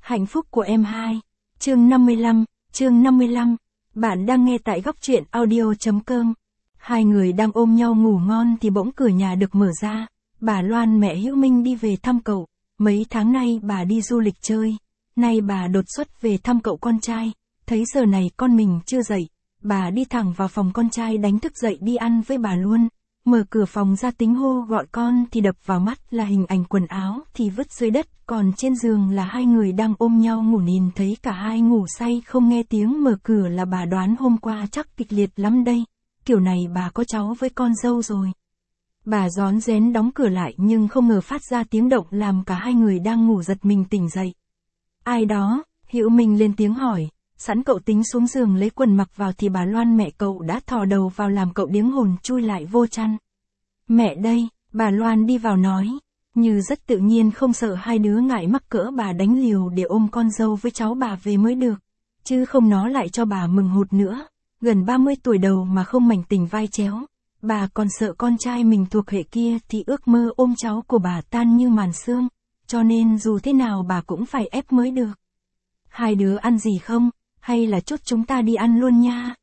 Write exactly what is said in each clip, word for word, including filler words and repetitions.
Hạnh phúc của em hai. Chương năm mươi lăm, chương năm mươi lăm. Bạn đang nghe tại góc truyện audio chấm com. Hai người đang ôm nhau ngủ ngon thì bỗng cửa nhà được mở ra. Bà Loan mẹ Hữu Minh đi về thăm cậu. Mấy tháng nay bà đi du lịch chơi. Nay bà đột xuất về thăm cậu con trai. Thấy giờ này con mình chưa dậy. Bà đi thẳng vào phòng con trai đánh thức dậy đi ăn với bà luôn. Mở cửa phòng ra tính hô gọi con thì đập vào mắt là hình ảnh quần áo thì vứt dưới đất, còn trên giường là hai người đang ôm nhau ngủ, nhìn thấy cả hai ngủ say không nghe tiếng mở cửa là bà đoán hôm qua chắc kịch liệt lắm đây, kiểu này bà có cháu với con dâu rồi. Bà rón rén đóng cửa lại nhưng không ngờ phát ra tiếng động làm cả hai người đang ngủ giật mình tỉnh dậy. Ai đó? Hữu Minh lên tiếng hỏi. Sẵn cậu tính xuống giường lấy quần mặc vào thì bà Loan mẹ cậu đã thò đầu vào làm cậu điếng hồn chui lại vô chăn. Mẹ đây, bà Loan đi vào nói, như rất tự nhiên không sợ hai đứa ngại mắc cỡ bà đánh liều để ôm con dâu với cháu bà về mới được, chứ không nó lại cho bà mừng hụt nữa, gần ba mươi tuổi đầu mà không mảnh tình vai chéo, bà còn sợ con trai mình thuộc hệ kia thì ước mơ ôm cháu của bà tan như màn sương, cho nên dù thế nào bà cũng phải ép mới được. Hai đứa ăn gì không? Hay là chút chúng ta đi ăn luôn nha.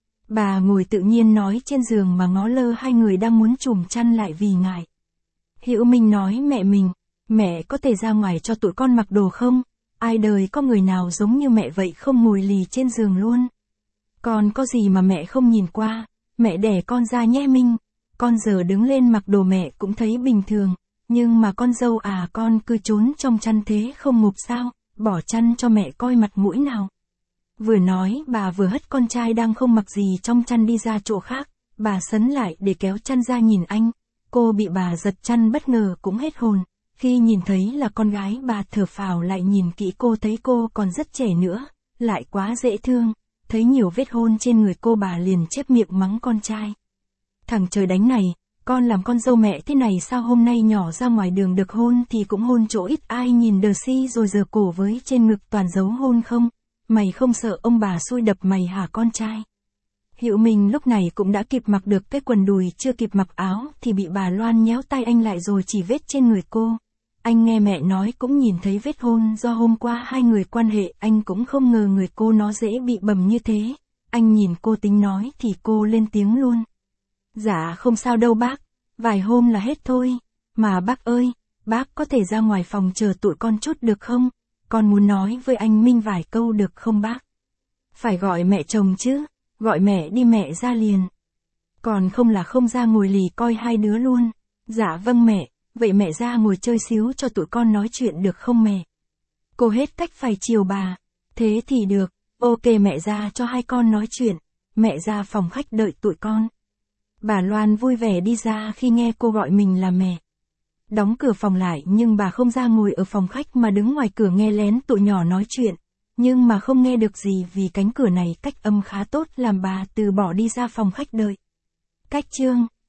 Bà ngồi tự nhiên nói trên giường mà ngó lơ hai người đang muốn trùm chăn lại vì ngại. Hữu Minh nói mẹ mình, mẹ có thể ra ngoài cho tụi con mặc đồ không? Ai đời có người nào giống như mẹ vậy không ngồi lì trên giường luôn. Con có gì mà mẹ không nhìn qua, mẹ đẻ con ra nhé Minh. Con giờ đứng lên mặc đồ mẹ cũng thấy bình thường, nhưng mà con dâu à con cứ trốn trong chăn thế không ngụp sao, bỏ chăn cho mẹ coi mặt mũi nào. Vừa nói bà vừa hất con trai đang không mặc gì trong chăn đi ra chỗ khác, bà sấn lại để kéo chăn ra nhìn anh, cô bị bà giật chăn bất ngờ cũng hết hồn, khi nhìn thấy là con gái bà thở phào lại nhìn kỹ cô thấy cô còn rất trẻ nữa, lại quá dễ thương, thấy nhiều vết hôn trên người cô bà liền chép miệng mắng con trai. Thằng trời đánh này, con làm con dâu mẹ thế này sao hôm nay nhỏ ra ngoài đường được hôn thì cũng hôn chỗ ít ai nhìn đờ si rồi giờ cổ với trên ngực toàn dấu hôn không? Mày không sợ ông bà xui đập mày hả con trai? Hữu Minh lúc này cũng đã kịp mặc được cái quần đùi, chưa kịp mặc áo thì bị bà Loan nhéo tay anh lại rồi chỉ vết trên người cô. Anh nghe mẹ nói cũng nhìn thấy vết hôn do hôm qua hai người quan hệ, anh cũng không ngờ người cô nó dễ bị bầm như thế. Anh nhìn cô tính nói thì cô lên tiếng luôn. Dạ không sao đâu bác, vài hôm là hết thôi. Mà bác ơi, bác có thể ra ngoài phòng chờ tụi con chút được không? Con muốn nói với anh Minh vài câu được không bác? Phải gọi mẹ chồng chứ, gọi mẹ đi mẹ ra liền. Còn không là không ra ngồi lì coi hai đứa luôn. Dạ vâng mẹ, vậy mẹ ra ngồi chơi xíu cho tụi con nói chuyện được không mẹ? Cô hết cách phải chiều bà. Thế thì được, ok mẹ ra cho hai con nói chuyện. Mẹ ra phòng khách đợi tụi con. Bà Loan vui vẻ đi ra khi nghe cô gọi mình là mẹ. Đóng cửa phòng lại nhưng bà không ra ngồi ở phòng khách mà đứng ngoài cửa nghe lén tụi nhỏ nói chuyện. Nhưng mà không nghe được gì vì cánh cửa này cách âm khá tốt làm bà từ bỏ đi ra phòng khách đợi. Cách chương